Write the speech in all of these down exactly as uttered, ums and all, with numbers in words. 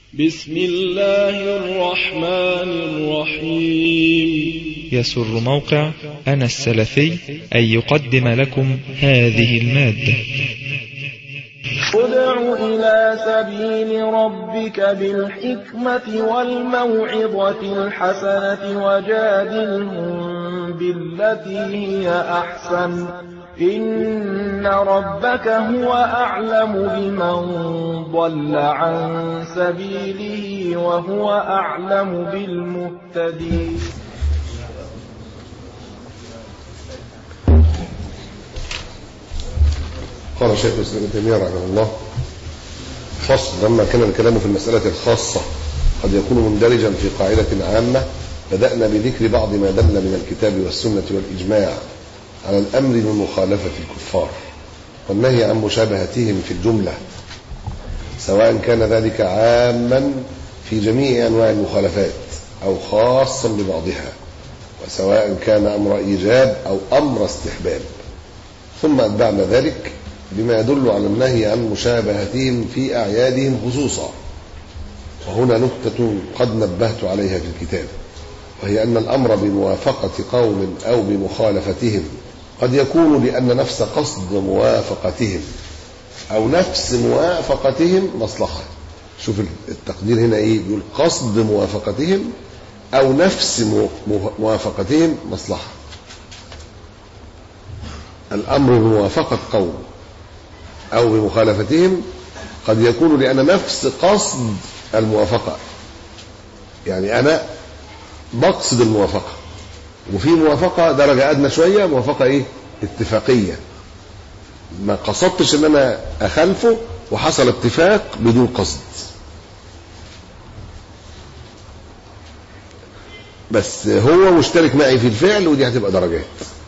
بسم الله الرحمن الرحيم. يسر موقع أنا السلفي أن يقدم لكم هذه المادة. ادع إلى سبيل ربك بالحكمة والموعظة الحسنة وجادلهم بالتي هي أحسن إن ربك هو أعلم بمن ضل عن سبيله وهو أعلم بالمهتدين. قال شيخ الإسلام ابن تيمية رحمه الله: فصل. لما كان الكلام في المسألة الخاصة قد يكون مندرجا في قاعدة عامة، بدأنا بذكر بعض ما دل من الكتاب والسنة والإجماع على الأمر بمخالفة الكفار والنهي عن مشابهتهم في الجملة، سواء كان ذلك عاما في جميع أنواع المخالفات أو خاصا ببعضها، وسواء كان أمر إيجاب أو أمر استحباب. ثم أتبعنا ذلك بما يدل على النهي عن مشابهتهم في أعيادهم خصوصا. وهنا نكتة قد نبهت عليها في الكتاب، وهي أن الأمر بموافقة قوم أو بمخالفتهم قد يكون لأن نفس قصد موافقتهم أو نفس موافقتهم مصلحة. شوف التقدير هنا إيه، يقول قصد موافقتهم أو نفس موافقتهم مصلحة. الأمر بموافقة قوم أو بمخالفتهم قد يكون لأن نفس قصد الموافقة، يعني أنا بقصد الموافقة، وفي موافقة درجة أدنى شوية، موافقة إيه؟ اتفاقية، ما قصدتش أن أنا أخالفه وحصل اتفاق بدون قصد، بس هو مشترك معي في الفعل، ودي هتبقى درجات.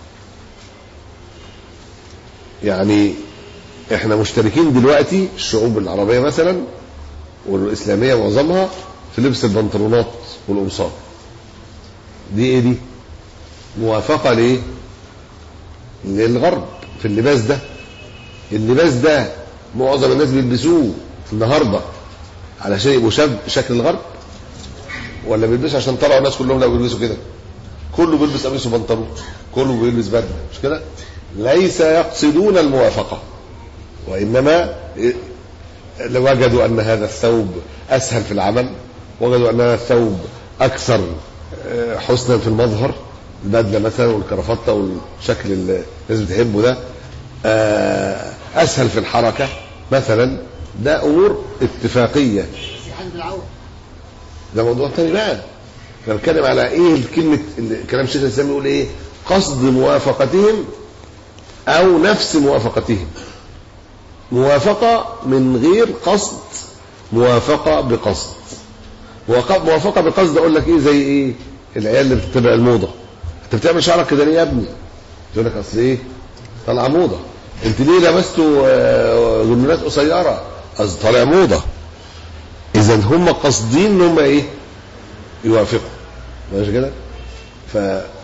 يعني احنا مشتركين دلوقتي الشعوب العربية مثلا والإسلامية معظمها في لبس البنطلونات والقمصان. دي ايه دي؟ موافقة ليه؟ للغرب في اللباس ده. اللباس ده معظم الناس بيلبسوه النهاردة علشان يبقوا شاب شكل الغرب، ولا بيلبسوا عشان طلعوا الناس كلهم لا بيلبسوا كده؟ كله بيلبس قميص وبنطلون، كله بيلبس بدلة، مش كده؟ ليس يقصدون الموافقة، وإنما لو وجدوا أن هذا الثوب أسهل في العمل، وجدوا أن هذا الثوب أكثر حسنا في المظهر، البدلة مثلا والكرافتة والشكل اللي الناس بتحبه ده أسهل في الحركة مثلا، ده أمور اتفاقية. ده موضوع تاني بقى. احنا بنتكلم على ايه الكلمة، كلام شيخ الإسلام يقول ايه؟ قصد موافقتهم أو نفس موافقتهم. موافقة من غير قصد، موافقة بقصد. موافقة بقصد أقول لك إيه؟ زي إيه؟ العيال اللي بتتبع الموضة. أنت بتعمل شعرك كده ليه يا ابني؟ يقول لك أصل إيه؟ طالعة موضة. أنت ليه لبستوا جملات قصيرة؟ أصل طالع موضة. إذا هم قصدين إن هم إيه؟ يوافقوا. ماشي كده؟ ف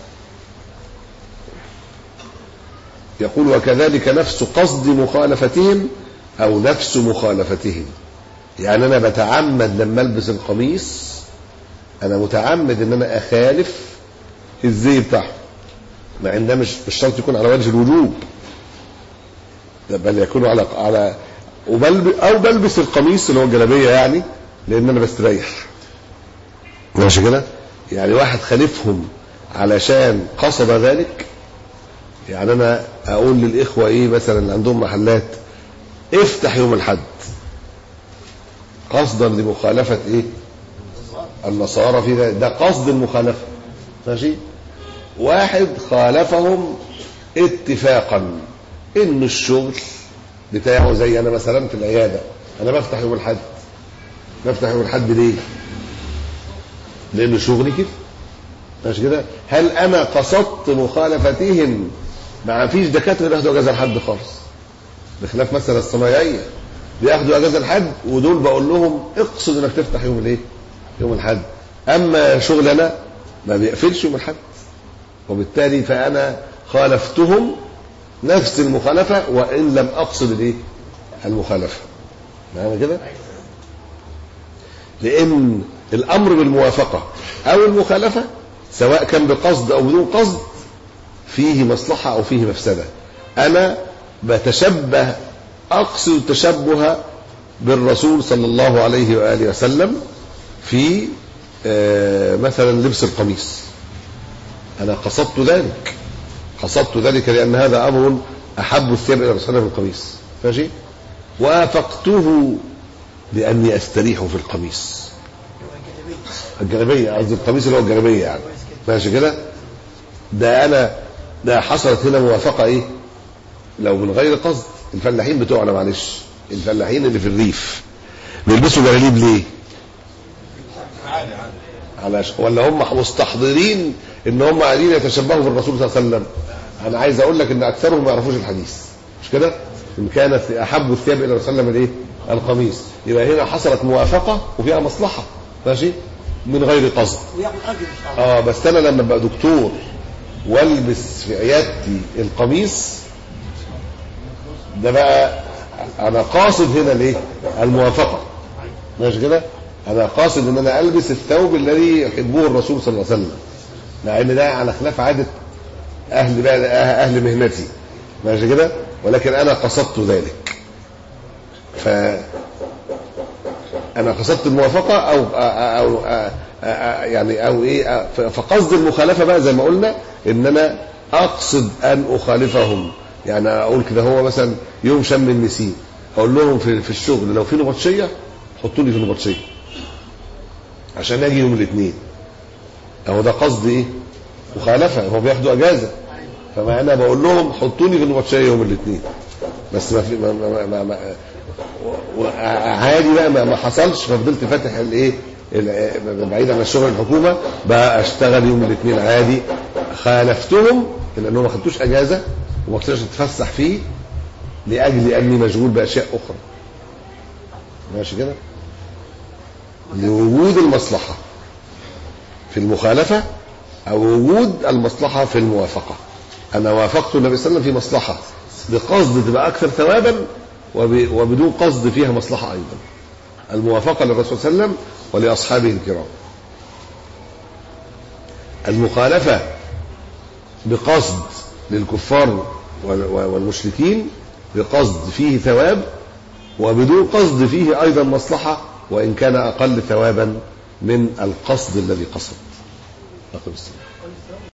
يقول وكذلك نفس قصد مخالفتهم أو نفس مخالفتهم. يعني أنا بتعمد لما ألبس القميص، أنا متعمد إن أنا أخالف الزي بتاعه، مع إن ده مش بالشرط يكون على وجه الوجوب، بل يكون على على أو بلبس القميص اللي هو الجلابية، يعني لأن أنا بستريح. ماشي كده؟ يعني واحد خالفهم علشان قصد ذلك. يعني أنا أقول للإخوة إيه مثلا اللي عندهم محلات: افتح يوم الحد، قصدا لمخالفة إيه؟ النصارى في ذلك، ده قصد المخالفة. ماشي؟ واحد خالفهم اتفاقا إن الشغل بتاعه زي أنا مثلا في العيادة، أنا بفتح يوم الحد. بفتح يوم الحد ليه؟ لأن شغلي كده. ماشي كده؟ هل أنا قصدت مخالفتهم؟ ما فيش دكاتره بياخدوا اجازه لحد خالص، بخلاف مثلا الصنايعيه بياخدوا اجازه لحد، ودول بقول لهم اقصد انك تفتح يوم الايه؟ يوم الحد. اما شغلنا ما بيقفلش يوم الحد، وبالتالي فانا خالفتهم نفس المخالفه وان لم اقصد الايه؟ المخالفه. معنى كده لأن الأمر بالموافقة أو المخالفة سواء كان بقصد أو بدون قصد فيه مصلحة أو فيه مفسدة. أنا بتشبه، أقصد التشبه بالرسول صلى الله عليه وآله وسلم في مثلا لبس القميص، أنا قصدت ذلك قصدت ذلك لأن هذا أمر أحب الثياب إلى رسول الله في القميص، ماشي، وافقته لأني أستريح في القميص، الجلابية قصدي القميص اللي هو الجلابية يعني، ماشي كده. ده أنا ده حصلت هنا موافقة إيه؟ لو من غير قصد. الفلاحين بتوعنا معلش، الفلاحين اللي في الريف بيلبسوا جلاليب ليه؟ علشان ولا هم مستحضرين ان هم قاعدين يتشبهوا بالرسول صلى الله عليه وسلم؟ انا عايز اقول لك ان اكثرهم ما يعرفوش الحديث، مش كده؟ ان كانت احب الثياب الى رسول الله من ايه؟ القميص. يبقى هنا حصلت موافقه وفيها مصلحه، ماشي، من غير قصد. اه بس انا لما ابقى دكتور والبس في عيادتي القميص ده بقى انا قاصد هنا ليه؟ الموافقه، ماشي كده؟ انا قاصد ان انا البس الثوب الذي يحبه الرسول صلى الله عليه وسلم، مع ان ده على خلاف عاده اهل بقى اهل مهنتي، ماشي كده؟ ولكن انا قصدت ذلك، ف انا قصدت الموافقه او او, أو, أو يعني او ايه، فقصد المخالفه بقى زي ما قلنا ان انا اقصد ان اخالفهم. يعني اقول كده هو مثلا يوم شم النسيم، اقول لهم في, في الشغل لو في نبطشيه حطوا لي في النبطشيه عشان اجي يوم الاثنين. اهو ده قصد ايه؟ مخالفه، هو بياخدوا اجازه، فما انا بقول لهم حطوا لي في النبطشيه يوم الاثنين، بس ما في ما ما ما ما عادي بقى، ما, ما حصلش، ففضلت فاتح الايه بعيد عن الشغل الحكومه بقى اشتغل يوم الاثنين عادي. خالفتهم لانهم ما خدتوش اجازه وما قدرتش اتفسح فيه لاجل اني مشغول باشياء اخرى، ماشي كده؟ لوجود المصلحه في المخالفه او وجود المصلحه في الموافقه. انا وافقت النبي صلى الله عليه وسلم في مصلحه بقصد تبقى اكثر ثوابا وبدون قصد فيها مصلحه ايضا، الموافقه للرسول صلى الله عليه وسلم ولاصحابه الكرام. المخالفه بقصد للكفار والمشركين بقصد فيه ثواب وبدون قصد فيه ايضا مصلحه، وان كان اقل ثوابا من القصد الذي قصد. أقول السلام.